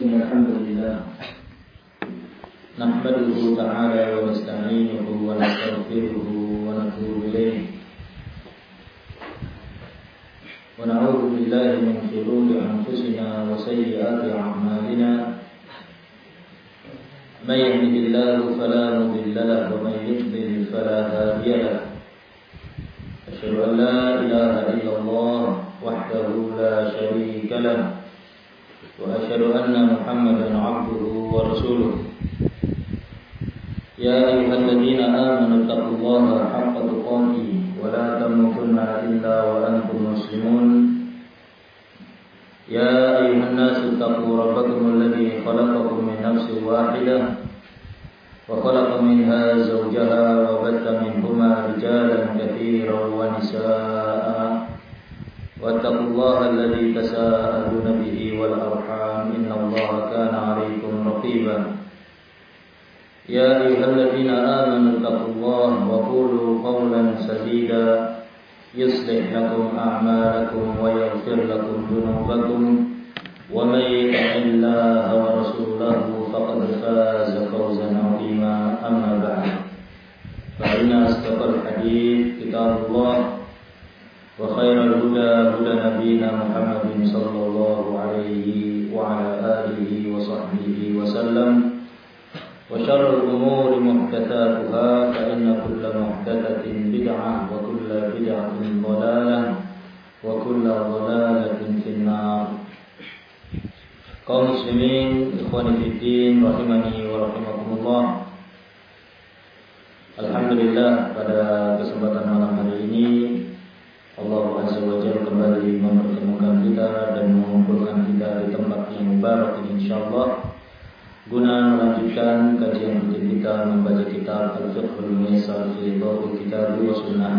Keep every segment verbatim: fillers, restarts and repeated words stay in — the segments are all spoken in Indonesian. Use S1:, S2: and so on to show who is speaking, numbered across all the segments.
S1: إن الحمد لله نحمده تعالى ونستعينه ونستغفره ونتوب إليه ونعوذ بالله من شرور أنفسنا وسيئات أعمالنا من يهده الله فلا مضل له ومن يضلل فلا هادي له أشهد أن لا إله إلا الله وحده لا شريك له وأشهد أن محمدا عبده ورسوله يا أيها الذين آمنوا اتقوا الله حق تقاته ولا تموتن إلا وأنتم مسلمون يا أيها الناس اتقوا ربكم الذي خلقكم من نفس واحدة وخلق منها زوجها وبث منهما رجالا كثيرا ونساء واتقوا الله الذي تساءلون به والأرحام إن الله كان عليكم رقيبا يا أيها الذين آمنوا اتقوا الله وقولوا قولا سديدا يصلح لكم أعمالكم ويغفر لكم ذنوبكم ومن يطع الله ورسوله فقد فاز فوزا عظيما أما بعد فإن أصدق الحديث كتاب الله وخير الهدى هدى نبينا محمد صلى الله عليه وعلى آله وصحبه وسلم وشر الأمور محدثاتها فإن كل محدثة بدعة وكل بدعة ضلالة وكل ضلالة في النار. Kaum muslimin, ikhwani fiddin, rahimani wa rahimakumullah. Alhamdulillah, pada kesempatan malam hari ini Allah Azza wa Jalla kembali mempertemukan kita dan mengumpulkan kita di tempat yang mubarak ini insyaallah guna melanjutkan kajian rutin kita membaca kitab Al-Fiqhul Muyassar fi Dhawil Kitab wa Sunnah.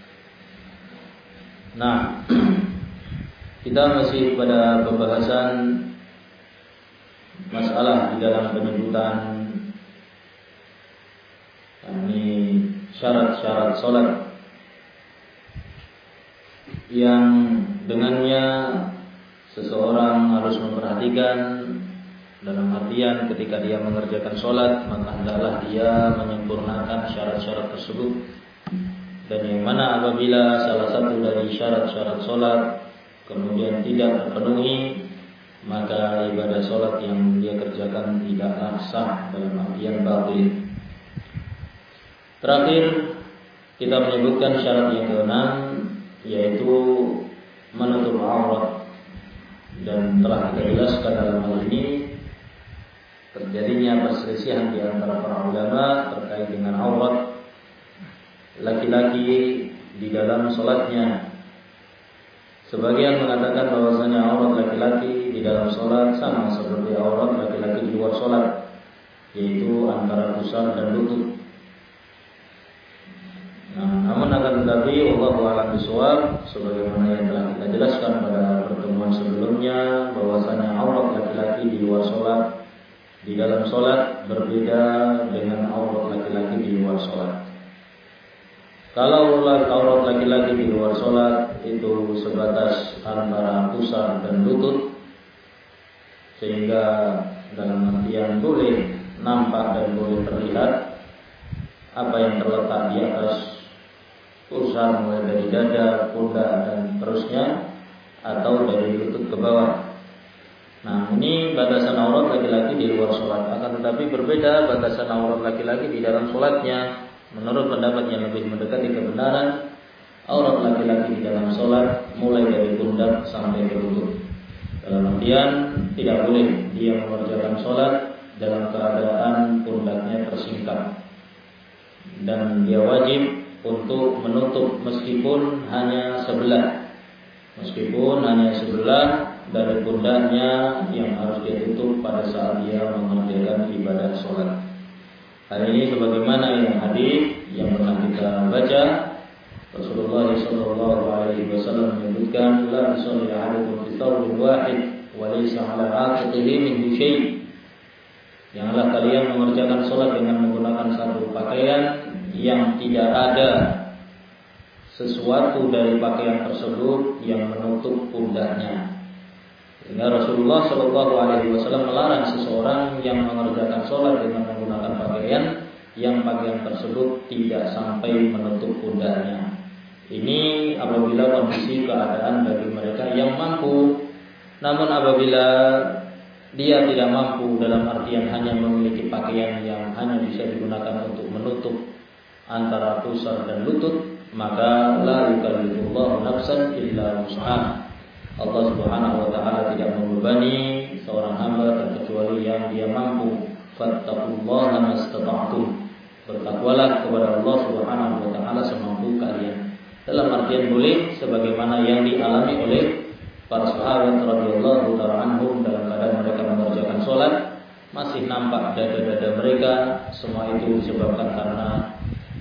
S1: Nah, kita masih pada pembahasan masalah di dalam penyebutan ini syarat-syarat salat yang dengannya seseorang harus memperhatikan, dalam artian ketika dia mengerjakan sholat maka hendaklah dia menyempurnakan syarat-syarat tersebut, dan yang mana apabila salah satu dari syarat-syarat sholat kemudian tidak terpenuhi maka ibadah sholat yang dia kerjakan tidaklah sah, dalam artian batil. Terakhir kita menyebutkan syarat yang keenam, yaitu menutup aurat, dan telah kita jelaskan dalam hal ini terjadinya perselisihan di antara para ulama terkait dengan aurat laki-laki di dalam sholatnya. Sebagian mengatakan bahwasanya aurat laki-laki di dalam sholat sama seperti aurat laki-laki di luar sholat, yaitu antara pusar dan lutut. Nah, namun akan tetapi wallahu a'lam bishawab, sebagaimana yang telah kita jelaskan pada pertemuan sebelumnya bahwasanya aurat laki-laki di luar sholat di dalam sholat berbeda dengan aurat laki-laki di luar sholat. Kalau aurat laki-laki di luar sholat itu sebatas antara pusar dan lutut, sehingga dalam artian boleh nampak dan boleh terlihat apa yang terletak di atas pusar, mulai dari dada, pundak dan terusnya, atau dari lutut ke bawah. Nah, ini batasan aurat laki-laki di luar sholat. Akan tetapi berbeda batasan aurat laki-laki di dalam sholatnya. Menurut pendapat yang lebih mendekati kebenaran, aurat laki-laki di dalam sholat mulai dari pundak sampai ke lutut. Dalam artian tidak boleh dia mengerjakan sholat dalam keadaan pundaknya tersingkap, dan dia wajib untuk menutup meskipun hanya sebelah, meskipun hanya sebelah dari pundaknya yang harus dia tutup pada saat dia mengerjakan ibadah sholat. Hal ini sebagaimana yang hadis yang pernah kita baca, Rasulullah shallallahu alaihi wasallam menyebutkan, la yusalli ahadukum fi thawbin wahid wa laysa ala atiqihi minhu syai'. Janganlah kalian mengerjakan sholat dengan menggunakan satu pakaian yang tidak ada sesuatu dari pakaian tersebut yang menutup pundaknya. Sehingga Rasulullah Shallallahu Alaihi Wasallam melarang seseorang yang mengerjakan sholat dengan menggunakan pakaian yang pakaian tersebut tidak sampai menutup pundaknya. Ini apabila kondisi keadaan bagi mereka yang mampu. Namun apabila dia tidak mampu, dalam artian hanya memiliki pakaian yang hanya bisa digunakan untuk menutup antara pusar dan lutut, maka la yukallifullahu nafsan illa wus'aha. Allah Subhanahu wa taala tidak membebani seorang hamba kecuali yang dia mampu. Fattaqullaha mastata'tum. Bertakwalah kepada Allah Subhanahu wa taala semampu kalian. Dalam artian boleh sebagaimana yang dialami oleh para sahabat radhiyallahu ta'ala anhum dalam keadaan mereka mengerjakan sholat masih nampak dada-dada mereka. Semua itu disebabkan karena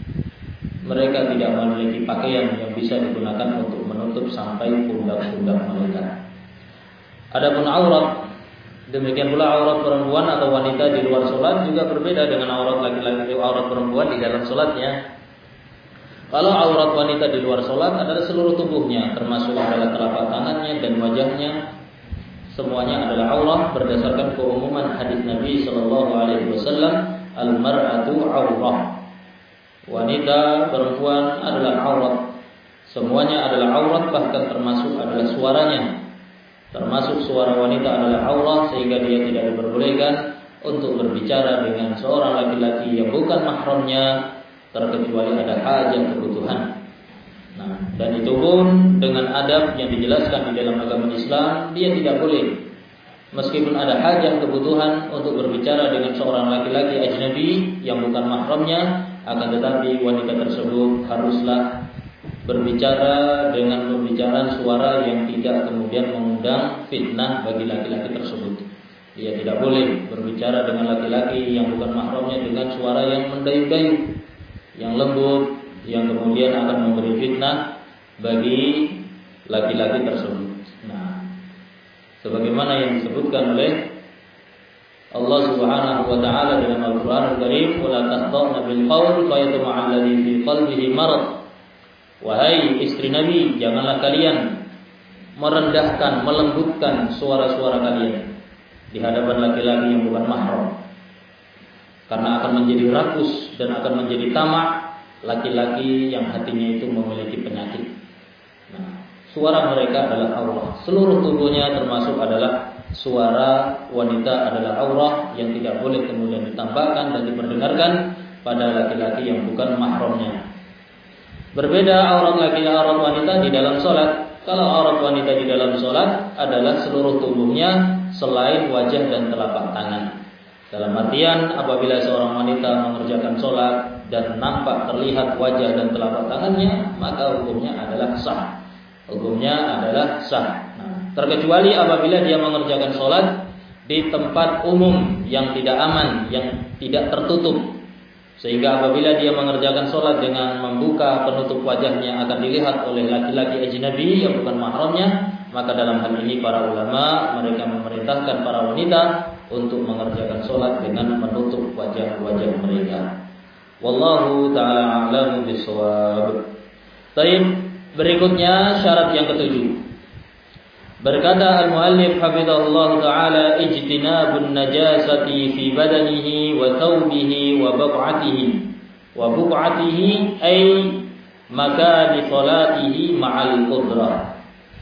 S1: mereka tidak memiliki pakaian yang bisa digunakan untuk menutup sampai pundak-pundak mereka. Adapun aurat, demikian pula aurat perempuan atau wanita di luar sholat juga berbeda dengan aurat laki-laki, aurat perempuan di dalam sholatnya. Kalau aurat wanita di luar sholat adalah seluruh tubuhnya, termasuk adalah telapak tangannya dan wajahnya, semuanya adalah aurat berdasarkan keumuman hadis Nabi Shallallahu Alaihi Wasallam, al-mar'atu aurah. Wanita perempuan adalah aurat, semuanya adalah aurat, bahkan termasuk adalah suaranya, termasuk suara wanita adalah aurat, sehingga dia tidak diperbolehkan untuk berbicara dengan seorang laki-laki yang bukan mahramnya, terkecuali ada hajat kebutuhan. Nah, dan itu pun dengan adab yang dijelaskan di dalam agama Islam, dia tidak boleh meskipun ada hajat kebutuhan untuk berbicara dengan seorang laki-laki ajnabi yang bukan mahramnya, akan tetapi wanita tersebut haruslah berbicara dengan pembicaraan suara yang tidak kemudian mengundang fitnah bagi laki-laki tersebut. Dia tidak boleh berbicara dengan laki-laki yang bukan mahramnya dengan suara yang mendayu-dayu, yang lembut, yang kemudian akan memberi fitnah bagi laki-laki tersebut. Nah, sebagaimana yang disebutkan oleh Allah Subhanahu wa taala dalam Al-Qur'an Al-Karim, "Wa la taqta'na bil qaul fa yatma'a alladhi fi qalbihi marad." Wahai istri Nabi, janganlah kalian merendahkan, melembutkan suara-suara kalian di hadapan laki-laki yang bukan mahram, karena akan menjadi rakus dan akan menjadi tamak laki-laki yang hatinya itu memiliki penyakit. Nah, suara mereka adalah aurat. Seluruh tubuhnya termasuk adalah suara wanita adalah aurat yang tidak boleh kemudian ditambahkan dan diperdengarkan pada laki-laki yang bukan mahramnya. Berbeda aurat laki-laki aurat wanita di dalam sholat. Kalau aurat wanita di dalam sholat adalah seluruh tubuhnya selain wajah dan telapak tangan. Dalam artian apabila seorang wanita mengerjakan sholat dan nampak terlihat wajah dan telapak tangannya, maka hukumnya adalah sah. Hukumnya adalah sah. Nah, terkecuali apabila dia mengerjakan sholat di tempat umum yang tidak aman, yang tidak tertutup, sehingga apabila dia mengerjakan sholat dengan membuka penutup wajahnya akan dilihat oleh laki-laki ajnabi yang bukan mahramnya, maka dalam hal ini para ulama mereka memerintahkan para wanita untuk mengerjakan sholat dengan menutup wajah-wajah mereka. Wallahu ta'ala a'lamu bishawab. Baik, berikutnya syarat yang ketujuh. Berkata al-muallif hafizahullah ta'ala, ijtinabun najasati fi badanihi wa thawbihi wa buq'atihi wa buq'atihi ay makani salatihi ma'al qudrah.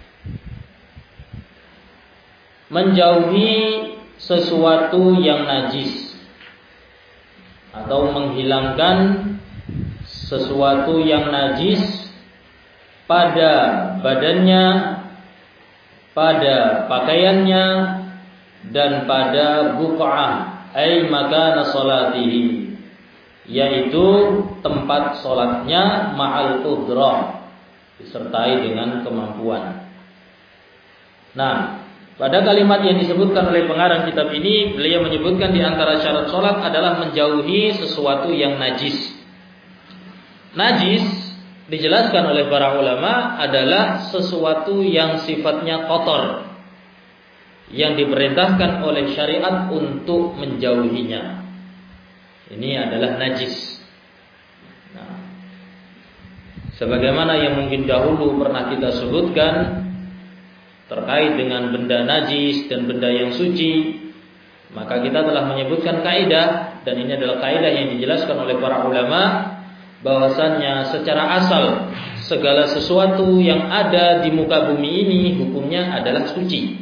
S1: Menjauhi sesuatu yang najis atau menghilangkan sesuatu yang najis pada badannya, pada pakaiannya, dan pada buq'ah ay makana salatihi, yaitu tempat salatnya, ma'al qudrah, disertai dengan kemampuan. Nah, pada kalimat yang disebutkan oleh pengarang kitab ini, beliau menyebutkan di antara syarat salat adalah menjauhi sesuatu yang najis. Najis dijelaskan oleh para ulama adalah sesuatu yang sifatnya kotor, yang diperintahkan oleh syariat untuk menjauhinya. Ini adalah najis. Nah, sebagaimana yang mungkin dahulu pernah kita sebutkan, terkait dengan benda najis dan benda yang suci, maka kita telah menyebutkan kaidah, dan ini adalah kaidah yang dijelaskan oleh para ulama, bahwasannya secara asal segala sesuatu yang ada di muka bumi ini hukumnya adalah suci.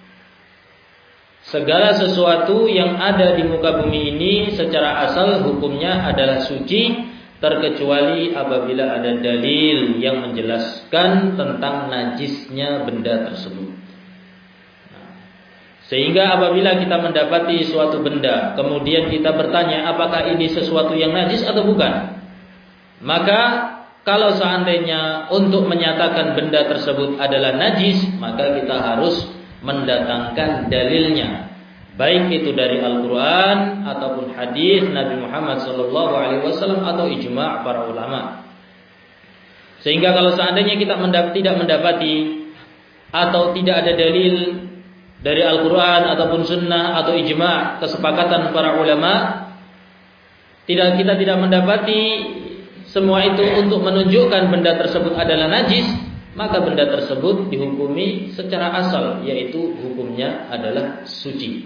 S1: Segala sesuatu yang ada di muka bumi ini secara asal hukumnya adalah suci, terkecuali apabila ada dalil yang menjelaskan tentang najisnya benda tersebut. Nah, sehingga apabila kita mendapati suatu benda, kemudian kita bertanya apakah ini sesuatu yang najis atau bukan, maka kalau seandainya untuk menyatakan benda tersebut adalah najis, maka kita harus mendatangkan dalilnya, baik itu dari Al-Quran ataupun hadis Nabi Muhammad Sallallahu Alaihi Wasallam atau ijma' para ulama. Sehingga kalau seandainya kita mendap- tidak mendapati atau tidak ada dalil dari Al-Quran ataupun Sunnah atau ijma' kesepakatan para ulama, tidak kita tidak mendapati semua itu untuk menunjukkan benda tersebut adalah najis, maka benda tersebut dihukumi secara asal, yaitu hukumnya adalah suci.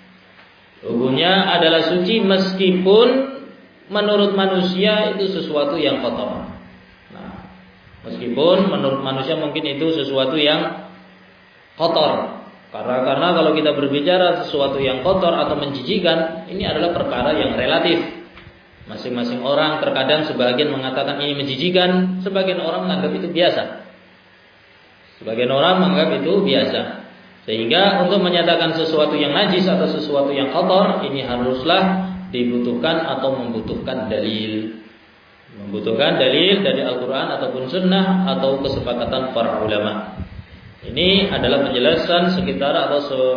S1: Hukumnya adalah suci meskipun menurut manusia itu sesuatu yang kotor. Nah, meskipun menurut manusia mungkin itu sesuatu yang kotor. Karena karena kalau kita berbicara sesuatu yang kotor atau menjijikan, ini adalah perkara yang relatif. Masing-masing orang terkadang sebagian mengatakan ini menjijikan, sebagian orang menganggap itu biasa. Sebagian orang menganggap itu biasa. Sehingga untuk menyatakan sesuatu yang najis atau sesuatu yang kotor, ini haruslah dibutuhkan atau membutuhkan dalil. Membutuhkan dalil dari Al-Quran ataupun Sunnah atau kesepakatan para ulama. Ini adalah penjelasan sekitar atau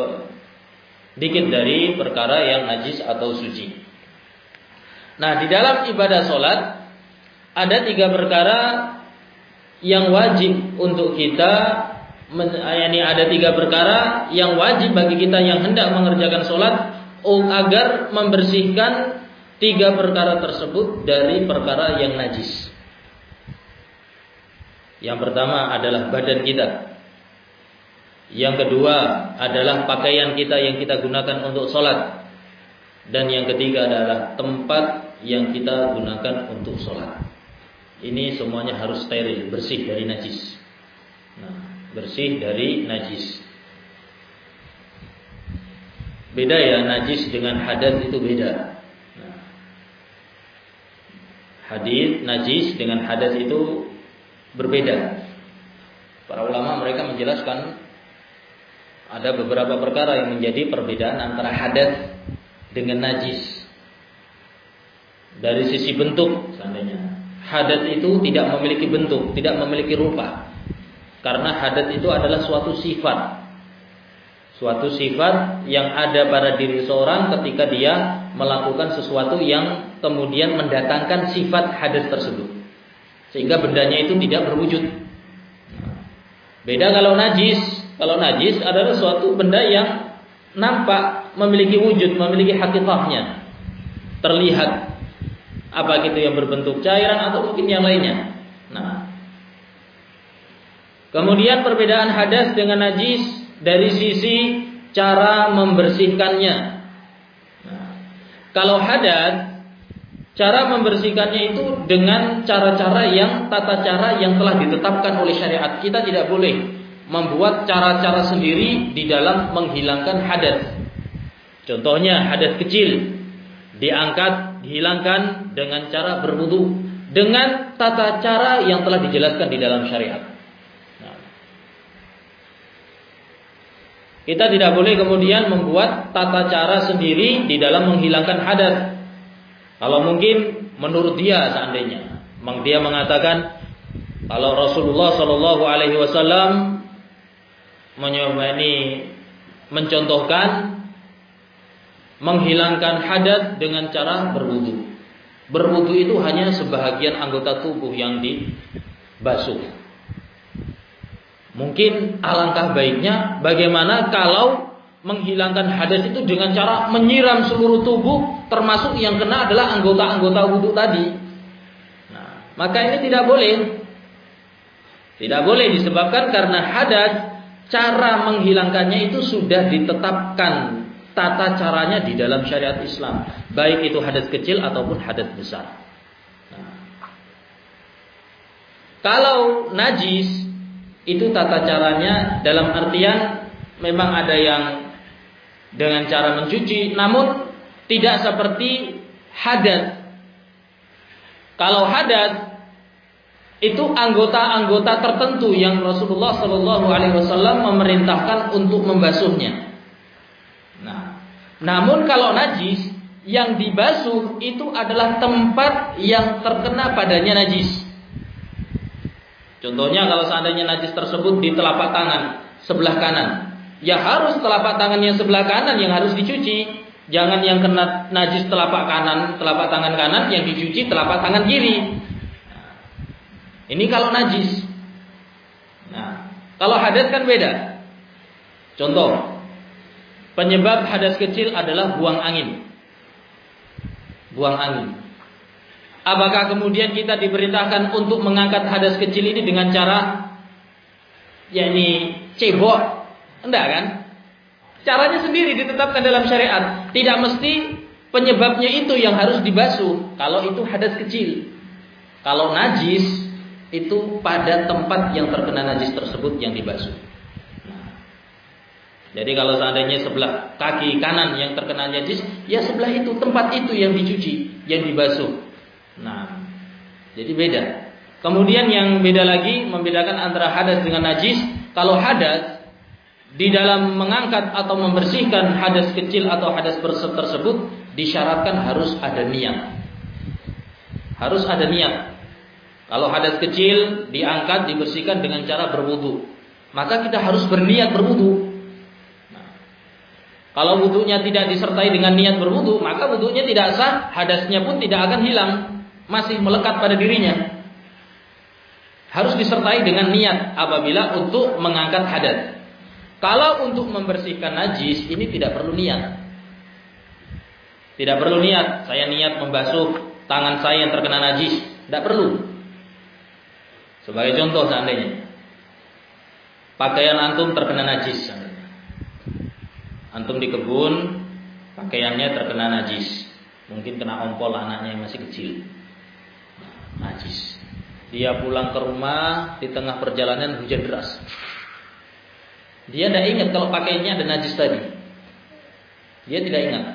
S1: sedikit dari perkara yang najis atau suci. Nah, di dalam ibadah sholat ada tiga perkara yang wajib untuk kita, yakni ada tiga perkara yang wajib bagi kita yang hendak mengerjakan sholat agar membersihkan tiga perkara tersebut dari perkara yang najis. Yang pertama adalah badan kita. Yang kedua adalah pakaian kita yang kita gunakan untuk sholat. Dan yang ketiga adalah tempat yang kita gunakan untuk sholat. Ini semuanya harus steril, bersih dari najis. Nah, bersih dari najis. Beda ya, najis dengan hadas itu beda. Nah, hadis najis dengan hadas itu berbeda. Para ulama mereka menjelaskan ada beberapa perkara yang menjadi perbedaan antara hadas dengan najis. Dari sisi bentuk, seandainya hadas itu tidak memiliki bentuk, tidak memiliki rupa. Karena hadas itu adalah suatu sifat. Suatu sifat yang ada pada diri seorang ketika dia melakukan sesuatu yang kemudian mendatangkan sifat hadas tersebut. Sehingga bendanya itu tidak berwujud. Beda kalau najis. Kalau najis adalah suatu benda yang nampak, memiliki wujud, memiliki hakikatnya. Terlihat. Apa gitu yang berbentuk cairan atau mungkin yang lainnya. Nah, kemudian perbedaan hadas dengan najis dari sisi cara membersihkannya. Nah, kalau hadas, cara membersihkannya itu dengan cara-cara yang tata cara yang telah ditetapkan oleh syariat. Kita tidak boleh membuat cara-cara sendiri di dalam menghilangkan hadas. Contohnya hadas kecil diangkat, dihilangkan dengan cara berwudu dengan tata cara yang telah dijelaskan di dalam syariat. Nah, kita tidak boleh kemudian membuat tata cara sendiri di dalam menghilangkan hadas. Kalau mungkin menurut dia seandainya, dia mengatakan kalau Rasulullah Shallallahu Alaihi Wasallam mencontohkan menghilangkan hadas dengan cara berwudu. Berwudu itu hanya sebahagian anggota tubuh yang dibasuh. Mungkin alangkah baiknya bagaimana kalau menghilangkan hadas itu dengan cara menyiram seluruh tubuh, termasuk yang kena adalah anggota-anggota wudu tadi. Nah, maka ini tidak boleh. Tidak boleh disebabkan karena hadas cara menghilangkannya itu sudah ditetapkan tata caranya di dalam syariat Islam, baik itu hadas kecil ataupun hadas besar. Nah, kalau najis itu tata caranya dalam artian memang ada yang dengan cara mencuci, namun tidak seperti hadas. Kalau hadas itu anggota-anggota tertentu yang Rasulullah Shallallahu Alaihi Wasallam memerintahkan untuk membasuhnya. Nah, namun kalau najis yang dibasuh itu adalah tempat yang terkena padanya najis. Contohnya kalau seandainya najis tersebut di telapak tangan sebelah kanan, ya harus telapak tangan yang sebelah kanan yang harus dicuci. Jangan yang kena najis telapak kanan, telapak tangan kanan yang dicuci telapak tangan kiri. Nah, ini kalau najis. Nah, kalau hadas kan beda. Contoh, penyebab hadas kecil adalah buang angin. Buang angin. Apakah kemudian kita diperintahkan untuk mengangkat hadas kecil ini dengan cara yakni cebok? Enggak kan? Caranya sendiri ditetapkan dalam syariat. Tidak mesti penyebabnya itu yang harus dibasuh. Kalau itu hadas kecil. Kalau najis itu pada tempat yang terkena najis tersebut yang dibasuh. Nah, jadi kalau seandainya sebelah kaki kanan yang terkena najis, ya sebelah itu, tempat itu yang dicuci, yang dibasuh. Nah, jadi beda. Kemudian yang beda lagi membedakan antara hadas dengan najis. Kalau hadas di dalam mengangkat atau membersihkan hadas kecil atau hadas besar tersebut disyaratkan harus ada niat. Harus ada niat. Kalau hadas kecil diangkat, dibersihkan dengan cara berwudu, maka kita harus berniat berwudu. Nah, kalau wudunya tidak disertai dengan niat berwudu, maka wudunya tidak sah, hadasnya pun tidak akan hilang, masih melekat pada dirinya. Harus disertai dengan niat apabila untuk mengangkat hadas. Kalau untuk membersihkan najis ini tidak perlu niat. Tidak perlu niat. Saya niat membasuh tangan saya yang terkena najis. Tidak perlu. Sebagai contoh seandainya pakaian antum terkena najis. Antum di kebun, pakaiannya terkena najis. Mungkin kena ompol anaknya yang masih kecil. Najis. Dia pulang ke rumah, di tengah perjalanan hujan deras. Dia tidak ingat kalau pakaiannya ada najis tadi. Dia tidak ingat.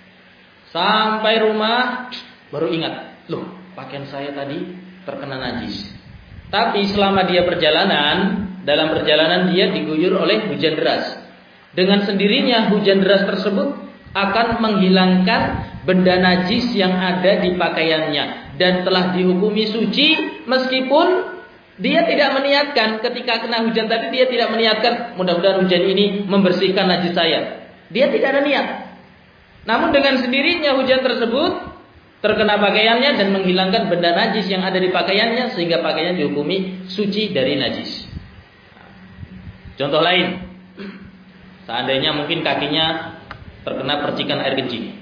S1: Sampai rumah baru ingat, loh pakaian saya tadi terkena najis. Tapi selama dia perjalanan, dalam perjalanan dia diguyur oleh hujan deras. Dengan sendirinya hujan deras tersebut akan menghilangkan benda najis yang ada di pakaiannya dan telah dihukumi suci meskipun dia tidak meniatkan. Ketika kena hujan tadi dia tidak meniatkan mudah-mudahan hujan ini membersihkan najis saya. Dia tidak ada niat. Namun dengan sendirinya hujan tersebut terkena pakaiannya dan menghilangkan benda najis yang ada di pakaiannya sehingga pakaiannya dihukumi suci dari najis. Contoh lain, seandainya mungkin kakinya terkena percikan air kencing.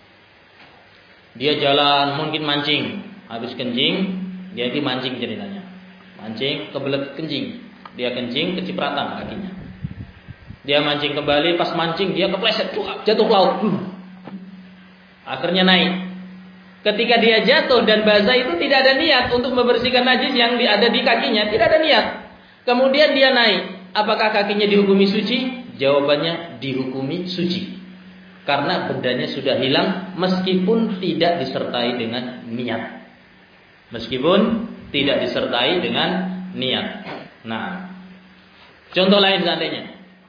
S1: Dia jalan mungkin mancing, habis kencing dia lagi mancing ceritanya. Mancing, kebelet kencing. Dia kencing, kecipratan kakinya. Dia mancing kembali, pas mancing dia kepleset, jatuh ke laut. Akhirnya naik. Ketika dia jatuh dan basah itu tidak ada niat untuk membersihkan najis yang ada di kakinya, tidak ada niat. Kemudian dia naik. Apakah kakinya dihukumi suci? Jawabannya dihukumi suci. Karena bendanya sudah hilang meskipun tidak disertai dengan niat. Meskipun tidak disertai dengan niat. Nah, contoh lain seandainya.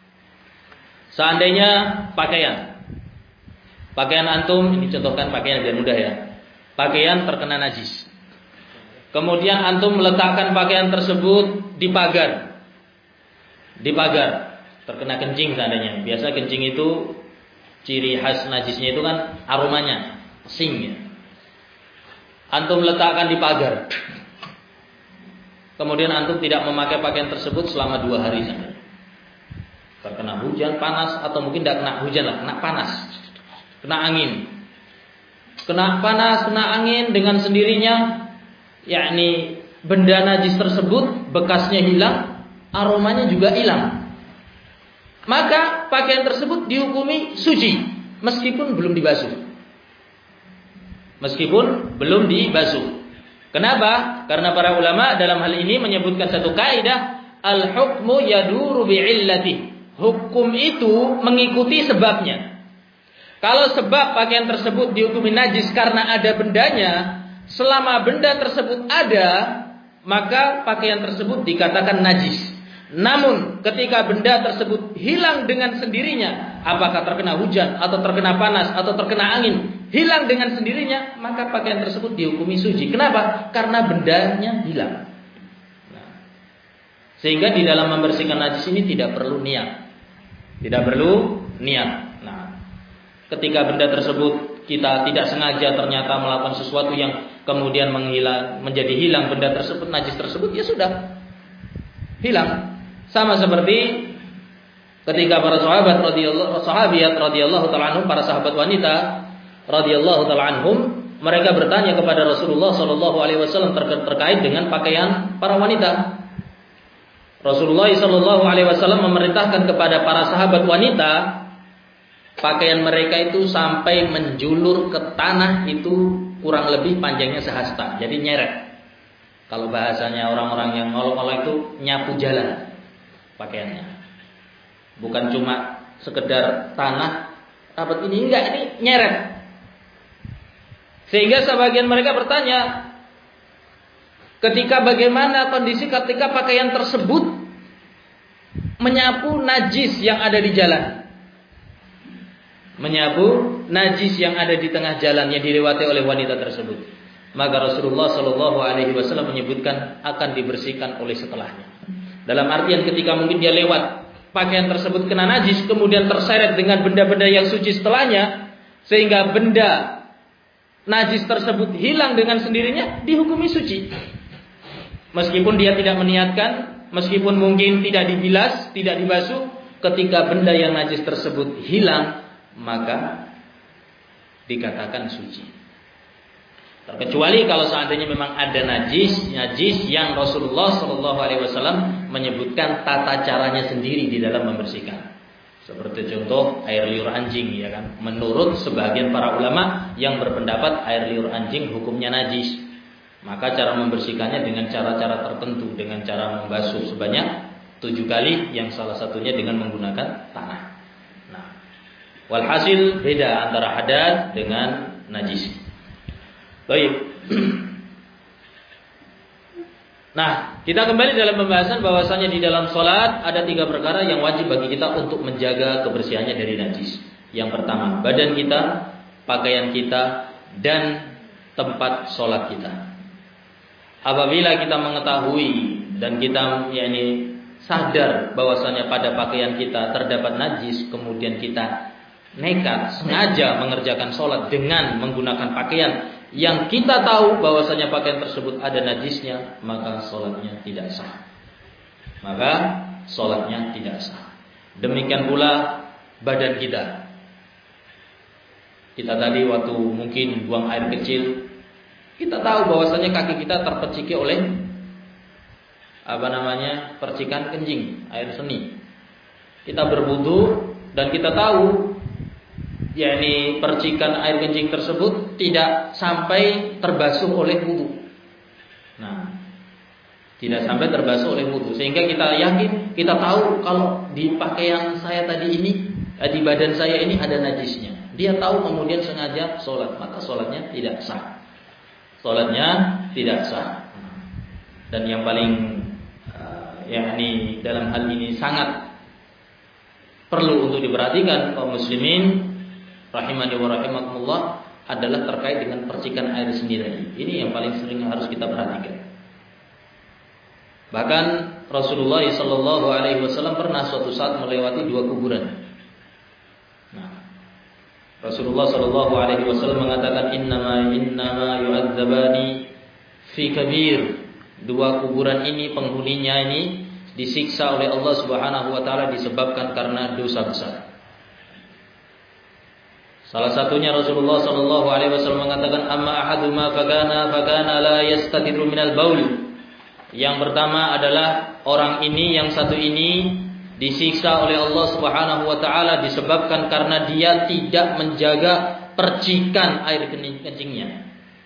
S1: Seandainya pakaian. Pakaian antum, ini contohkan pakaian biar mudah ya. Pakaian terkena najis. Kemudian antum meletakkan pakaian tersebut di pagar. Di pagar. Terkena kencing seandainya. Biasa kencing itu ciri khas najisnya itu kan aromanya, pesing ya. Antum letakkan di pagar. Kemudian antum tidak memakai pakaian tersebut selama dua hari saja. Terkena hujan, panas, atau mungkin tidak kena hujan lah, kena panas, kena angin, kena panas, kena angin dengan sendirinya, yakni benda najis tersebut bekasnya hilang, aromanya juga hilang.
S2: maka pakaian tersebut dihukumi suci meskipun belum dibasuh. Meskipun belum dibasuh. Kenapa? Karena para ulama dalam hal ini menyebutkan satu kaidah, al-hukmu yaduru bi'illati. Hukum itu mengikuti sebabnya. Kalau sebab pakaian tersebut dihukumi najis karena ada bendanya, selama benda tersebut ada, maka pakaian tersebut dikatakan najis. Namun ketika benda tersebut hilang dengan sendirinya, apakah terkena hujan atau terkena panas atau terkena angin, hilang dengan sendirinya, maka pakaian tersebut dihukumi suci. Kenapa? Karena bendanya hilang. Nah, sehingga di dalam membersihkan najis ini tidak perlu niat. Tidak perlu niat. Nah, ketika benda tersebut kita tidak sengaja ternyata melakukan sesuatu yang kemudian menghilang, menjadi hilang benda tersebut, najis tersebut, ya sudah hilang. Sama seperti ketika para sahabat radhiyallahu sahabiyat radhiyallahu taala anhum, para sahabat wanita radhiyallahu taala anhum, mereka bertanya kepada Rasulullah sallallahu alaihi wasallam terkait dengan pakaian para wanita. Rasulullah sallallahu alaihi wasallam memerintahkan kepada para sahabat wanita, pakaian mereka itu sampai menjulur ke tanah itu kurang lebih panjangnya sehasta. Jadi nyeret. Kalau bahasanya orang-orang yang ngolok-ngolok itu nyapu jalan pakaiannya. Bukan cuma sekedar tanah dapat ini, enggak, ini nyeret. Sehingga sebagian mereka bertanya, ketika bagaimana kondisi ketika pakaian tersebut menyapu najis yang ada di jalan. Menyapu najis yang ada di tengah jalan yang dilewati oleh wanita tersebut. Maka Rasulullah Shallallahu Alaihi Wasallam menyebutkan akan dibersihkan oleh setelahnya. Dalam artian ketika mungkin dia lewat, pakaian tersebut kena najis, kemudian terseret dengan benda-benda yang suci setelahnya, sehingga benda najis tersebut hilang dengan sendirinya, dihukumi suci. Meskipun dia tidak meniatkan, meskipun mungkin tidak dibilas, tidak dibasuh, ketika benda yang najis tersebut hilang, maka dikatakan suci. Terkecuali kalau seandainya memang ada najis, najis yang Rasulullah Shallallahu Alaihi Wasallam menyebutkan tata caranya sendiri di dalam membersihkan. Seperti contoh air liur anjing, ya kan? Menurut sebagian para ulama yang berpendapat air liur anjing hukumnya najis, maka cara membersihkannya dengan cara-cara tertentu, dengan cara membasuh sebanyak tujuh kali, yang salah satunya dengan menggunakan tanah. Nah, walhasil beda antara hadas dengan najis. Baik. Nah, kita kembali dalam pembahasan bahwasanya di dalam sholat ada tiga perkara yang wajib bagi kita untuk menjaga kebersihannya dari najis. Yang pertama, badan kita, pakaian kita, dan tempat sholat kita. Apabila kita mengetahui dan kita yakni sadar bahwasanya pada pakaian kita terdapat najis, kemudian kita nekat sengaja mengerjakan sholat dengan menggunakan pakaian yang kita tahu bahwasanya pakaian tersebut ada najisnya, maka sholatnya tidak sah. Maka sholatnya tidak sah. Demikian pula badan kita. Kita tadi waktu mungkin buang air kecil, kita tahu bahwasanya kaki kita terpeciki oleh apa namanya percikan kencing, air seni. Kita berwudu dan kita tahu yakni percikan air kencing tersebut tidak sampai terbasuh oleh wudu. Nah, tidak sampai terbasuh oleh wudu, sehingga kita yakin, kita tahu kalau di pakaian saya tadi ini, di badan saya ini ada najisnya. Dia tahu, kemudian sengaja sholat, maka sholatnya tidak sah. Sholatnya tidak sah. Dan yang paling uh, yakni dalam hal ini sangat perlu untuk diperhatikan kaum muslimin rahimani wa rahimakumullah adalah terkait dengan percikan air sendiri. Ini yang paling sering harus kita perhatikan. Bahkan Rasulullah sallallahu alaihi wasallam pernah suatu saat melewati dua kuburan. Nah, Rasulullah sallallahu alaihi wasallam mengatakan innama innama yu'adzabani fi kabir. Dua kuburan ini penghuninya ini disiksa oleh Allah Subhanahu wa taala disebabkan karena dosa besar. Salah satunya Rasulullah sallallahu alaihi wasallam mengatakan amma ahaduma fakana fakana la yastatiru minal baul. Yang pertama adalah orang ini, yang satu ini disiksa oleh Allah Subhanahu wa taala disebabkan karena dia tidak menjaga percikan air kencingnya.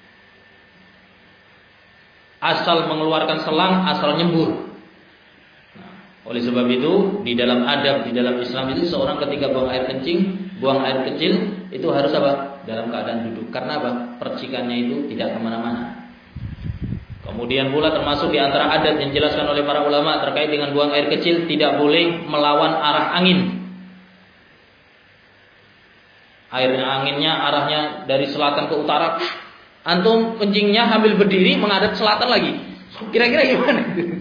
S2: Asal mengeluarkan selang, asal nyembur. Nah, oleh sebab itu, di dalam adab, di dalam Islam itu seorang ketika buang air kencing, buang air kecil, itu harus apa? Dalam keadaan duduk. Karena apa? Percikannya itu tidak kemana-mana. Kemudian pula termasuk di antara adab yang dijelaskan oleh para ulama terkait dengan buang air kecil, tidak boleh melawan arah angin. Airnya anginnya arahnya dari selatan ke utara, antum kencingnya sambil berdiri menghadap selatan lagi. Kira-kira gimana?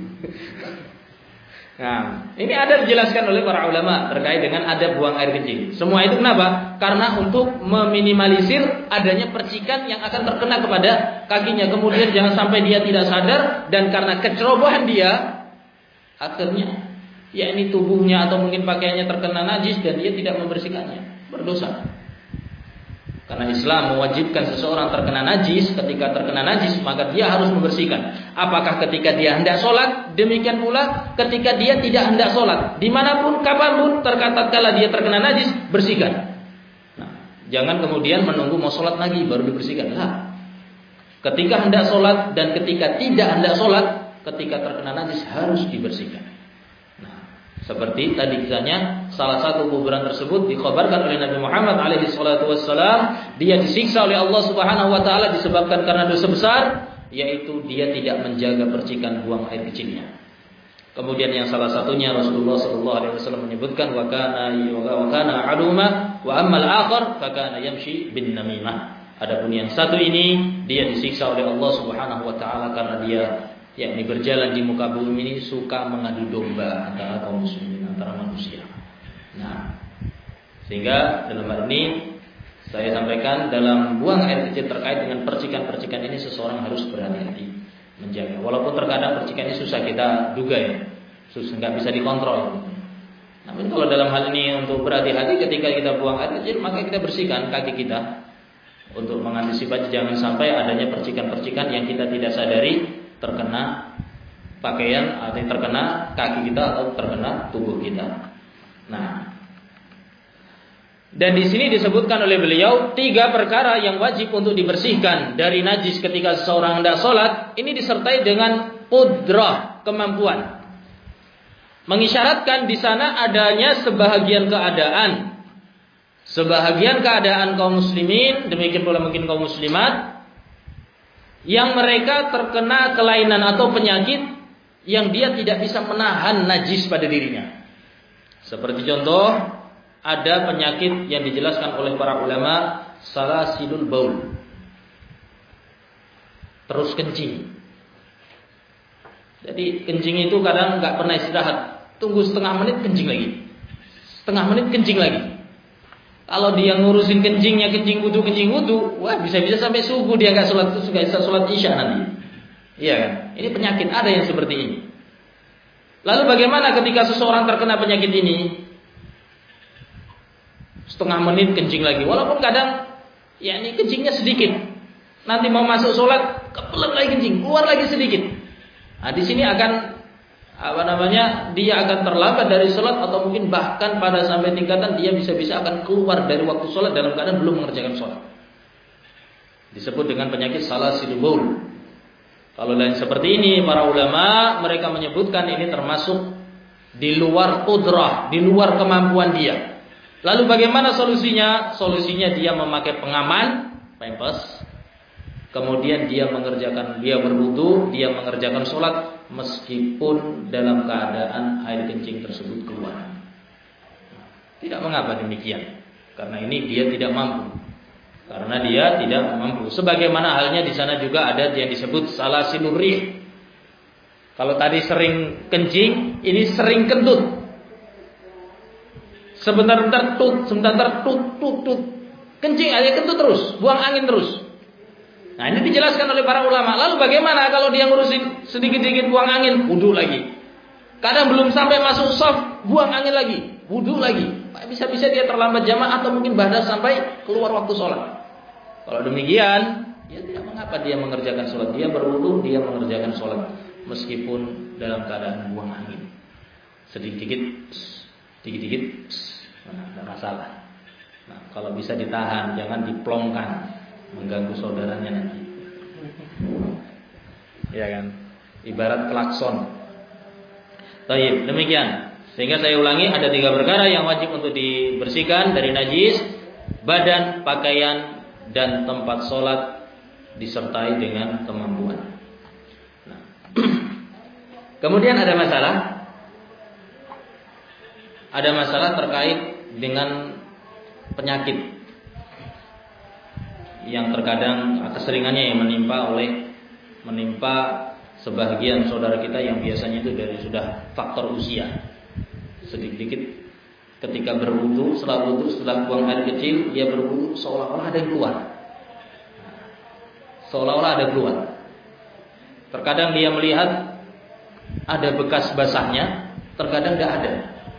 S2: Nah, ini ada dijelaskan oleh para ulama terkait dengan adab buang air kecil. Semua itu kenapa? Karena untuk meminimalisir adanya percikan yang akan terkena kepada kakinya. Kemudian jangan sampai dia tidak sadar, dan karena kecerobohan dia, akhirnya yakni tubuhnya atau mungkin pakaiannya terkena najis dan dia tidak membersihkannya, berdosa. Karena Islam mewajibkan seseorang terkena najis, ketika terkena najis maka dia harus membersihkan. Apakah ketika dia hendak sholat, demikian pula ketika dia tidak hendak sholat, dimanapun, kapanpun, terkata kala dia terkena najis, bersihkan. Nah, jangan kemudian menunggu mau sholat lagi baru dibersihkan. Nah, ketika hendak sholat dan ketika tidak hendak sholat, ketika terkena najis harus dibersihkan. Seperti tadi kisahnya, salah satu kuburan tersebut dikhabarkan oleh Nabi Muhammad alaihi salatu wassalam, dia disiksa oleh Allah Subhanahu wa taala disebabkan karena dosa besar, yaitu dia tidak menjaga percikan buang air kecilnya. Kemudian yang salah satunya Rasulullah sallallahu alaihi wasallam menyebutkan wa kana wa kana aluma wa ammal akhar fa kana yamshi bin namimah. Adapun yang satu ini dia disiksa oleh Allah Subhanahu wa taala karena dia yakni berjalan di muka bumi ini suka mengadu domba antara kaum muslimin, antara manusia. Nah, sehingga dalam hal ini saya sampaikan, dalam buang air kecil terkait dengan percikan-percikan ini seseorang harus berhati-hati menjaga. Walaupun terkadang percikan ini susah kita duga ya, susah nggak bisa dikontrol. Namun kalau dalam hal ini untuk berhati-hati ketika kita buang air kecil, maka kita bersihkan kaki kita untuk mengantisipasi jangan sampai adanya percikan-percikan yang kita tidak sadari terkena pakaian atau terkena kaki kita atau terkena tubuh kita. Nah, dan di sini disebutkan oleh beliau tiga perkara yang wajib untuk dibersihkan dari najis ketika seseorang hendak sholat. Ini disertai dengan qudrah, kemampuan. Mengisyaratkan di sana adanya sebahagian keadaan, sebahagian keadaan kaum muslimin, demikian pula mungkin kaum muslimat, yang mereka terkena kelainan atau penyakit yang dia tidak bisa menahan najis pada dirinya. Seperti contoh, ada penyakit yang dijelaskan oleh para ulama, salasilul baul, terus kencing. Jadi kencing itu kadang nggak pernah istirahat, tunggu setengah menit kencing lagi, setengah menit kencing lagi. Kalau dia ngurusin kencingnya, kencing wudu, kencing wudu, wah bisa-bisa sampai subuh dia nggak sholat, nggak bisa sholat isya nanti. Iya kan? Ini penyakit, ada yang seperti ini. Lalu bagaimana ketika seseorang terkena penyakit ini? Setengah menit kencing lagi, walaupun kadang, ya ini kencingnya sedikit. Nanti mau masuk sholat, kebelet lagi kencing, keluar lagi sedikit. Nah di sini akan apa namanya, dia akan terlambat dari sholat atau mungkin bahkan pada sampai tingkatan dia bisa-bisa akan keluar dari waktu sholat dalam keadaan belum mengerjakan sholat. Disebut dengan penyakit salasilul baul. Kalau lain seperti ini, para ulama mereka menyebutkan ini termasuk di luar qudrah, di luar kemampuan dia. Lalu bagaimana solusinya? Solusinya dia memakai pengaman, pampers. Kemudian dia mengerjakan, dia berwudu, dia mengerjakan sholat meskipun dalam keadaan air kencing tersebut keluar. Tidak mengapa demikian, karena ini dia tidak mampu. Karena dia tidak mampu. Sebagaimana halnya di sana juga ada yang disebut salasilur rih. Kalau tadi sering kencing, ini sering kentut. Sebentar-bentar tut, sebentar-bentar tut, tut, tut. Kencing aja kentut terus, buang angin terus. Nah ini dijelaskan oleh para ulama. Lalu bagaimana kalau dia ngurusin sedikit-sedikit buang angin, wudu lagi. Kadang belum sampai masuk shaf, buang angin lagi, wudu lagi. Bisa-bisa dia terlambat jamaah atau mungkin bahkan sampai keluar waktu sholat. Kalau demikian, ya tidak mengapa dia mengerjakan sholat. Dia berwudu, dia mengerjakan sholat meskipun dalam keadaan buang angin. Sedikit-sedikit dikit-dikit, nah, tidak masalah. Nah, kalau bisa ditahan, jangan diplongkan, mengganggu saudaranya nanti. Ya kan? Ibarat klakson. Baik, demikian. Sehingga saya ulangi, ada tiga perkara yang wajib untuk dibersihkan dari najis: badan, pakaian, dan tempat sholat, disertai dengan kemampuan. Nah. Kemudian ada masalah, ada masalah terkait dengan penyakit yang terkadang keseringannya yang menimpa oleh menimpa sebagian saudara kita yang biasanya itu dari sudah faktor usia. Sedikit-sedikit ketika berwudu, setelah wudu, setelah buang air kecil, dia berwudu seolah-olah ada yang keluar. Seolah-olah ada keluar. Terkadang dia melihat ada bekas basahnya, terkadang tidak ada.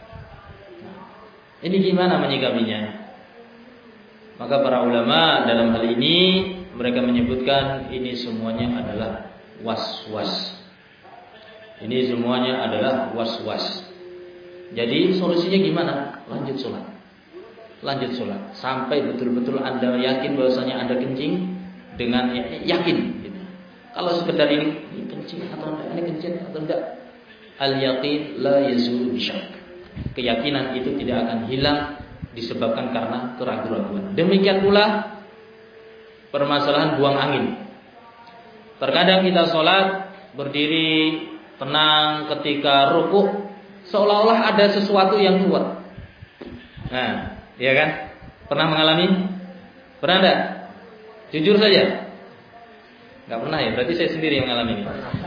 S2: Ini gimana menyikapinya? Maka para ulama dalam hal ini mereka menyebutkan ini semuanya adalah was-was. Ini semuanya adalah was-was. Jadi solusinya gimana? Lanjut sholat. Lanjut sholat sampai betul-betul Anda yakin bahwasanya Anda kencing dengan yakin gitu. Kalau sekedar ini, ini kencing atau enggak, ini kencing atau enggak, al-yaqin la yazulu bisyak. Keyakinan itu tidak akan hilang disebabkan karena keraguan-keraguan. Demikian pula permasalahan buang angin. Terkadang kita sholat berdiri tenang, ketika rukuk seolah-olah ada sesuatu yang keluar. Nah, iya kan? Pernah mengalami? Pernah enggak? Jujur saja. Enggak pernah ya? Berarti saya sendiri yang mengalami ini.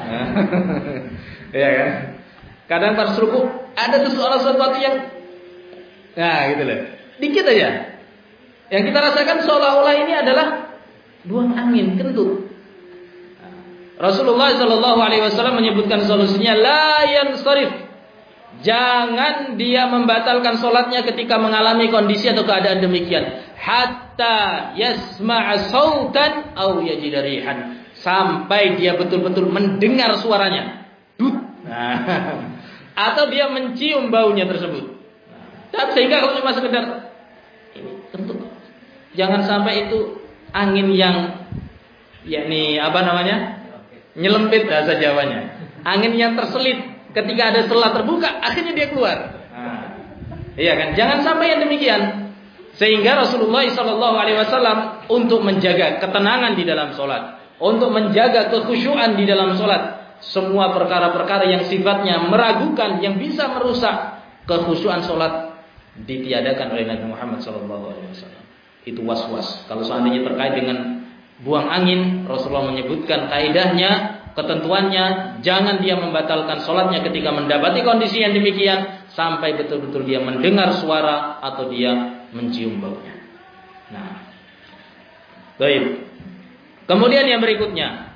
S2: Iya kan? Kadang pas rukuk ada sesuatu yang, nah gitu loh, dikit aja. Yang kita rasakan seolah-olah ini adalah buang angin, kentut. Rasulullah Shallallahu Alaihi Wasallam menyebutkan solusinya, la yansarif. Jangan dia membatalkan sholatnya ketika mengalami kondisi atau keadaan demikian. Hatta yasma'a sautan au yajida rihan. Sampai dia betul-betul mendengar suaranya. Dut. Nah, atau dia mencium baunya tersebut. Dan sehingga kalau cuma sekedar ini kentut, jangan sampai itu angin yang yakni apa namanya? Nyelempit bahasa Jawanya. Angin yang terselit ketika ada celah terbuka, akhirnya dia keluar. Nah, iya kan? Jangan sampai yang demikian. Sehingga Rasulullah Shallallahu Alaihi Wasallam untuk menjaga ketenangan di dalam sholat, untuk menjaga kekhusyuan di dalam sholat, semua perkara-perkara yang sifatnya meragukan, yang bisa merusak kekhusyuan sholat, ditiadakan oleh Nabi Muhammad Shallallahu Alaihi Wasallam. Itu was-was. Kalau seandainya terkait dengan buang angin, Rasulullah menyebutkan kaidahnya, ketentuannya, jangan dia membatalkan sholatnya ketika mendapati kondisi yang demikian sampai betul-betul dia mendengar suara atau dia mencium baunya. Nah, baik. Kemudian yang berikutnya,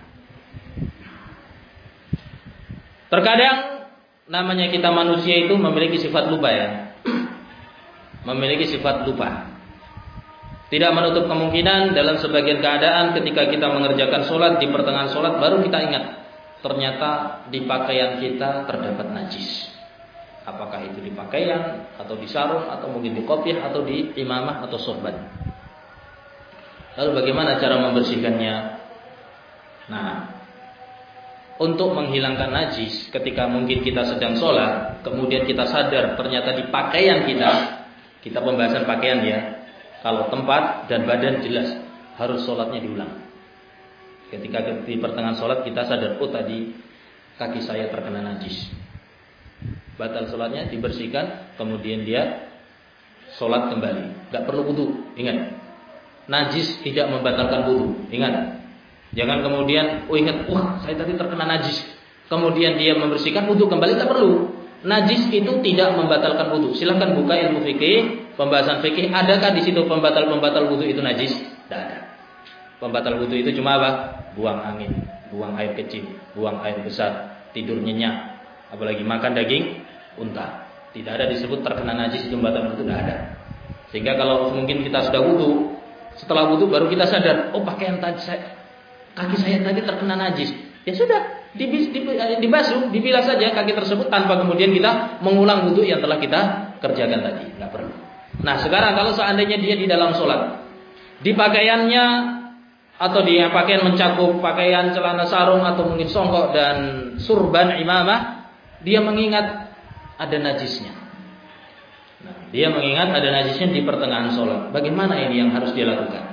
S2: terkadang namanya kita manusia itu memiliki sifat lupa ya, memiliki sifat lupa. Tidak menutup kemungkinan dalam sebagian keadaan ketika kita mengerjakan sholat, di pertengahan sholat baru kita ingat ternyata di pakaian kita terdapat najis. Apakah itu di pakaian atau di sarung atau mungkin di kopiah atau di imamah atau sorban. Lalu bagaimana cara membersihkannya? Nah, untuk menghilangkan najis ketika mungkin kita sedang sholat, kemudian kita sadar ternyata di pakaian kita, kita pembahasan pakaian ya. Kalau tempat dan badan jelas harus sholatnya diulang. Ketika di pertengahan sholat kita sadar, oh tadi kaki saya terkena najis, batal sholatnya, dibersihkan, kemudian dia sholat kembali. Gak perlu wudu, ingat. Najis tidak membatalkan wudu, ingat. Jangan kemudian, oh ingat, wah saya tadi terkena najis, kemudian dia membersihkan, wudu kembali, tak perlu. Najis itu tidak membatalkan wudu. Silahkan buka ilmu fikih, pembahasan fikih. Adakah di situ pembatal-pembatal wudu itu najis? Tidak ada. Pembatal wudu itu cuma apa? Buang angin, buang air kecil, buang air besar, tidur nyenyak, apalagi makan daging unta. Tidak ada disebut terkena najis itu pembatal wudu, tidak ada. Sehingga kalau mungkin kita sudah wudu, setelah wudu baru kita sadar, oh pakaian tadi saya, kaki saya tadi terkena najis. Ya sudah, dibasuh, dibilas saja kaki tersebut tanpa kemudian kita mengulang wudu yang telah kita kerjakan tadi, nggak perlu. Nah sekarang kalau seandainya dia di dalam sholat, di pakaiannya atau dia pakaian mencakup pakaian celana sarung atau mungkin songkok dan surban imamah, dia mengingat ada najisnya. Nah, dia mengingat ada najisnya di pertengahan sholat. Bagaimana ini yang harus dia lakukan?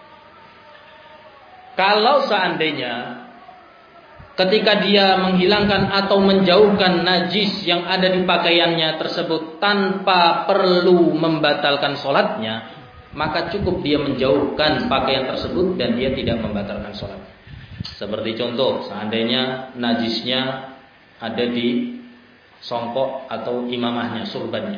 S2: Kalau seandainya ketika dia menghilangkan atau menjauhkan najis yang ada di pakaiannya tersebut tanpa perlu membatalkan sholatnya, maka cukup dia menjauhkan pakaian tersebut dan dia tidak membatalkan sholat. Seperti contoh, seandainya najisnya ada di songkok atau imamahnya, surbannya,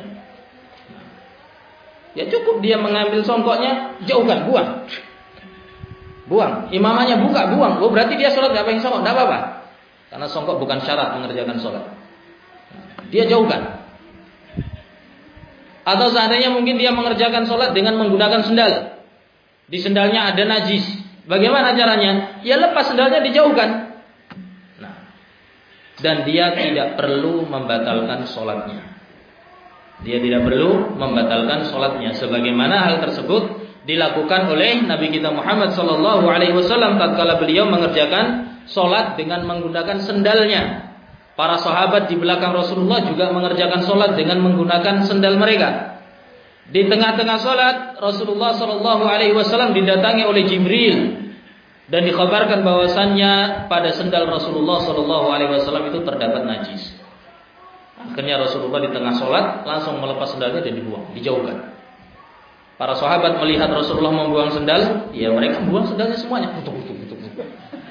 S2: ya cukup dia mengambil songkoknya, jauhkan, buang. Buang, imamahnya buka, buang. Oh berarti dia sholat gak pakai songkok, gak apa-apa. Karena songkok bukan syarat mengerjakan sholat. Dia jauhkan. Atau seandainya mungkin dia mengerjakan sholat dengan menggunakan sendal. Di sendalnya ada najis. Bagaimana caranya? Ya lepas sendalnya, dijauhkan. Nah, dan dia tidak perlu membatalkan sholatnya. Dia tidak perlu membatalkan sholatnya. Sebagaimana hal tersebut dilakukan oleh Nabi kita Muhammad sallallahu alaihi wasallam tatkala beliau mengerjakan salat dengan menggunakan sendalnya. Para sahabat di belakang Rasulullah juga mengerjakan salat dengan menggunakan sendal mereka. Di tengah-tengah salat Rasulullah sallallahu alaihi wasallam didatangi oleh Jibril dan dikhabarkan bahwasannya pada sendal Rasulullah sallallahu alaihi wasallam itu terdapat najis. Akhirnya Rasulullah di tengah salat langsung melepas sendalnya dan dibuang, dijauhkan. Para sahabat melihat Rasulullah membuang sendal, ya mereka membuang sendalnya semuanya. Tutup, tutup, tutup, tutup.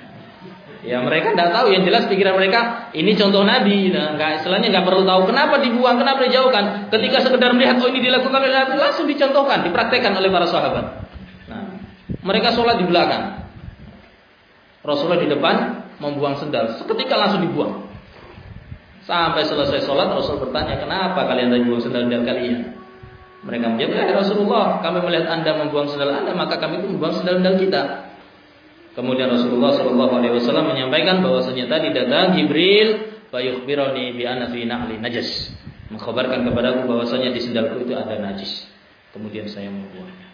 S2: Ya mereka tidak tahu, yang jelas pikiran mereka ini contoh Nabi. Nah, nggak, istilahnya nggak perlu tahu kenapa dibuang, kenapa dijauhkan. Ketika sekedar melihat oh ini dilakukan oleh Nabi, langsung dicontohkan, dipraktekkan oleh para sahabat. Nah, mereka sholat di belakang, Rasulullah di depan membuang sendal, seketika langsung dibuang. Sampai selesai sholat Rasul bertanya, kenapa kalian tadi buang sendal-sendal kalian? Mereka menjawab, ya Rasulullah, kami melihat Anda membuang sendal Anda, maka kami pun membuang sendal-sendal kita. Kemudian Rasulullah shallallahu alaihi wasallam menyampaikan bahwasanya tadi datang Jibril, fayukhbironi bi anna fi na'li najas, mengkhabarkan kepadaku bahwasanya di sendalku itu ada najis. Kemudian saya membuangnya.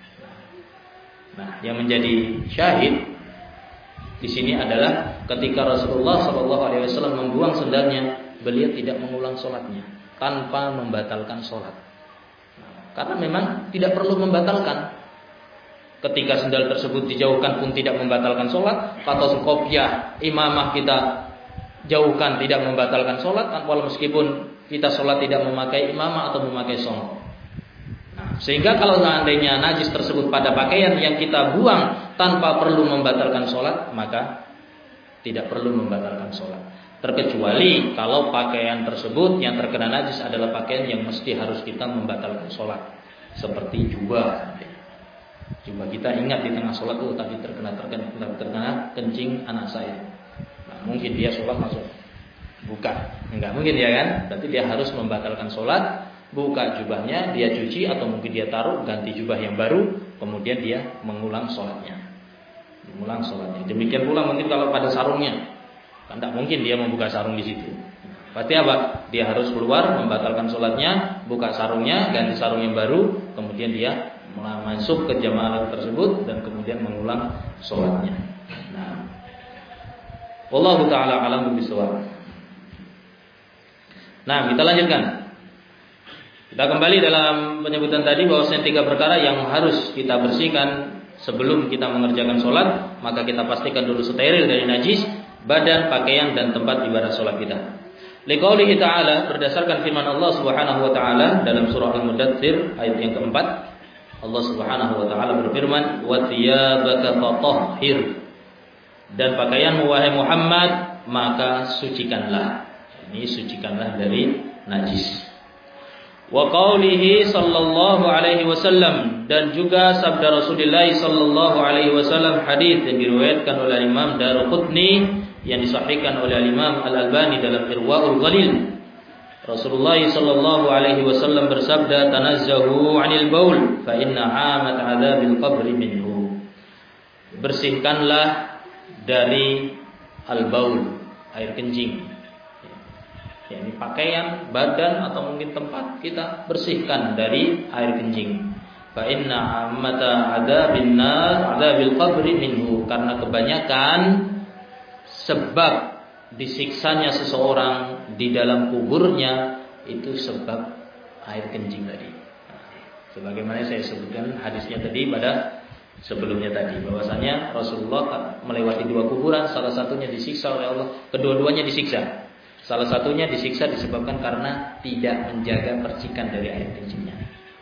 S2: Nah, yang menjadi syahid di sini adalah ketika Rasulullah shallallahu alaihi wasallam membuang sendalnya, beliau tidak mengulang sholatnya tanpa membatalkan sholat. Karena memang tidak perlu membatalkan. Ketika sendal tersebut dijauhkan pun tidak membatalkan sholat. Atau kopiah imamah kita jauhkan tidak membatalkan sholat, walau meskipun kita sholat tidak memakai imamah atau memakai songkok. Nah, sehingga kalau seandainya najis tersebut pada pakaian yang kita buang tanpa perlu membatalkan sholat, maka tidak perlu membatalkan sholat. Terkecuali kalau pakaian tersebut yang terkena najis adalah pakaian yang mesti harus kita membatalkan sholat, seperti jubah. Jubah kita ingat di tengah sholat itu tadi terkena terkena, terkena kencing anak saya. Nah, mungkin dia sholat langsung buka, enggak mungkin ya kan? Berarti dia harus membatalkan sholat, buka jubahnya, dia cuci atau mungkin dia taruh ganti jubah yang baru, kemudian dia mengulang sholatnya, mengulang sholatnya. Demikian pula mungkin kalau pada sarungnya. Tidak mungkin dia membuka sarung di situ. Pasti apa? Dia harus keluar, membatalkan sholatnya, buka sarungnya, ganti sarung yang baru, kemudian dia masuk ke jamaah tersebut dan kemudian mengulang sholatnya. Nah, wallahu taala alam bishawab. Nah, kita lanjutkan. Kita kembali dalam penyebutan tadi bahwasanya tiga perkara yang harus kita bersihkan sebelum kita mengerjakan sholat, maka kita pastikan dulu steril dari najis badan, pakaian dan tempat ibadah sholat kita. Liqaulihi ta'ala, berdasarkan firman Allah Subhanahu wa taala dalam surah Al-Mudaththir ayat yang keempat, Allah Subhanahu wa taala berfirman, "Wa thiyabaka fatahhir." Dan pakaianmu wahai Muhammad, maka sucikanlah. Ini sucikanlah dari najis. Wa qaulihi sallallahu alaihi wasallam, dan juga sabda Rasulullah sallallahu alaihi wasallam, hadis yang diriwayatkan oleh Imam Daruqutni yang disahihkan oleh Imam Al-Albani dalam Irwaul Ghalil. Rasulullah sallallahu alaihi wasallam bersabda, "Tanazzahu 'anil baul, fa inna 'amat 'adzabil qabri minhu." Bersihkanlah dari al-baul, air kencing. yakni pakaian, badan atau mungkin tempat, kita bersihkan dari air kencing. Fa inna ammata adzabin nar adzabil qabri minhu, karena kebanyakan sebab disiksanya seseorang di dalam kuburnya itu sebab air kencing tadi. Sebagaimana saya sebutkan hadisnya tadi pada sebelumnya tadi, bahwasanya Rasulullah melewati dua kuburan, salah satunya disiksa oleh Allah, kedua-duanya disiksa. Salah satunya disiksa disebabkan karena tidak menjaga percikan dari air kencingnya.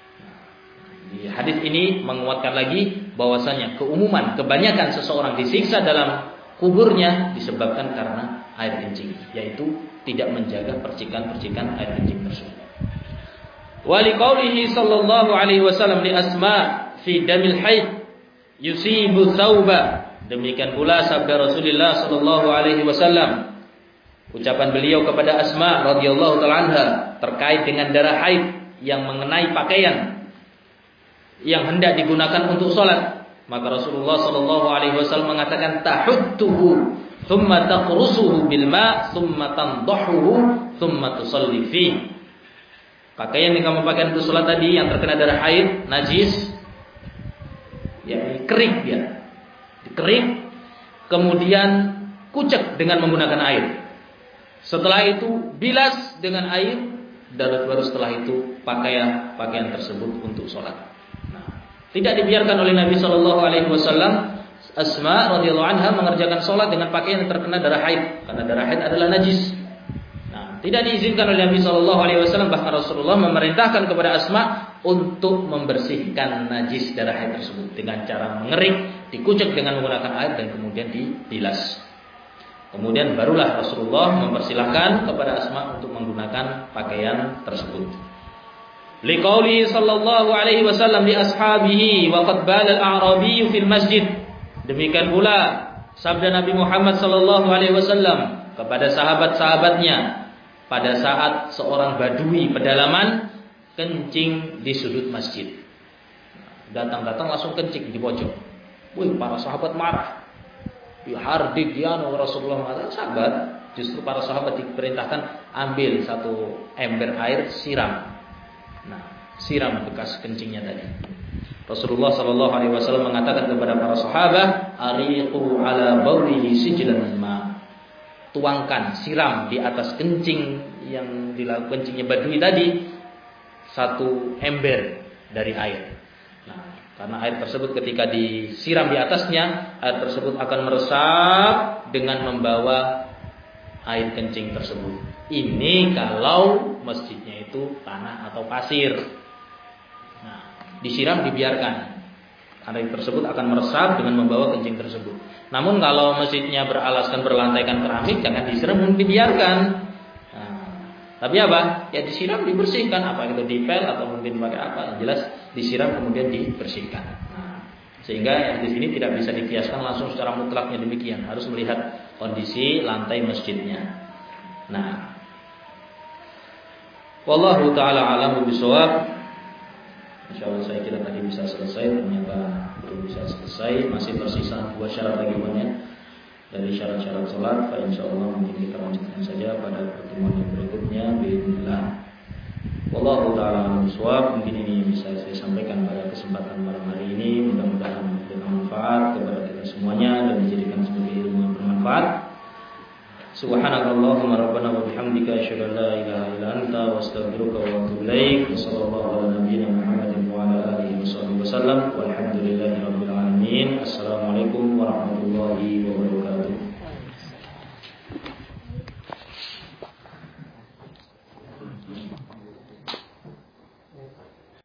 S2: Di hadis ini menguatkan lagi bahwasanya keumuman kebanyakan seseorang disiksa dalam kuburnya disebabkan karena air kencing, yaitu tidak menjaga percikan-percikan air kencing tersebut. Wa liqaulihi sallallahu alaihi wasallam li Asma fi damil haid yusibu thawba, demikian pula sabda Rasulullah sallallahu alaihi wasallam, ucapan beliau kepada Asma radhiyallahu taala anha terkait dengan darah haid yang mengenai pakaian yang hendak digunakan untuk salat. Maka Rasulullah sallallahu alaihi wasallam mengatakan tahuttuhu thumma taqrusuhu bil ma thumma tandahuhu thumma tusalli fi. Pakaian yang kamu pakai untuk salat tadi yang terkena darah haid, najis, ya kering dia. Dikering, kemudian kucek dengan menggunakan air. Setelah itu bilas dengan air, dan baru setelah itu pakaian pakaian tersebut untuk sholat. Nah, tidak dibiarkan oleh Nabi Shallallahu Alaihi Wasallam Asma radhiyallahu anha mengerjakan sholat dengan pakaian yang terkena darah haid, karena darah haid adalah najis. Nah, tidak diizinkan oleh Nabi Shallallahu Alaihi Wasallam, bahkan Rasulullah memerintahkan kepada Asma untuk membersihkan najis darah haid tersebut dengan cara mengering, dikucek dengan menggunakan air dan kemudian dibilas. Kemudian barulah Rasulullah mempersilahkan kepada Asma untuk menggunakan pakaian tersebut. Liqauli sallallahu alaihi wasallam li ashabihi wa qad bala al-a'rabiyyu fil masjid. Demikian pula sabda Nabi Muhammad sallallahu alaihi wasallam kepada sahabat-sahabatnya pada saat seorang badui pedalaman kencing di sudut masjid. Datang-datang langsung kencing di pojok. Wih, para sahabat marah. Dihardik dia Rasulullah mengatakan, sahabat, justru para sahabat diperintahkan ambil satu ember air, siram. Nah, siram bekas kencingnya tadi. Rasulullah Shallallahu Alaihi Wasallam mengatakan kepada para sahabat, ariqu ala baulihi sijlan ma, tuangkan, siram di atas kencing yang dilakukan kencingnya badui tadi satu ember dari air. Nah, karena air tersebut ketika disiram di atasnya, air tersebut akan meresap dengan membawa air kencing tersebut. Ini kalau masjidnya itu tanah atau pasir. Nah, disiram dibiarkan, air tersebut akan meresap dengan membawa kencing tersebut. Namun kalau masjidnya beralaskan berlantaikan keramik, jangan disiram, dibiarkan. Nah, tapi apa? Ya disiram, dibersihkan, apa itu dipel atau mungkin pakai apa, yang jelas disiram kemudian dibersihkan. Nah, sehingga yang di sini tidak bisa dikiaskan langsung secara mutlaknya demikian, harus melihat kondisi lantai masjidnya. Nah, wallahu taala a'lamu bishawab. Insyaallah saya kira tadi bisa selesai, ternyata belum bisa selesai, masih tersisa dua syarat lagi banyak dari syarat-syarat salat. Fa insyaallah mungkin kita lanjutkan saja pada pertemuan yang berikutnya bismillah. Wallahu taala a'lam bishawab. Mungkin ini bisa saya sampaikan pada kesempatan malam hari ini, mudah-mudahan memberikan manfaat kepada kita semuanya dan dijadikan sebagai ilmu yang bermanfaat. Subhanakallahumma rabbana wa bihamdika asyhadu an la ilaha illa anta wa astaghfiruka wa atubu ilaik. Wassallallahu ala nabiyyina Muhammadin wa ala alihi wasallam. Walhamdulillahi rabbil alamin. Assalamualaikum warahmatullahi wabarakatuh.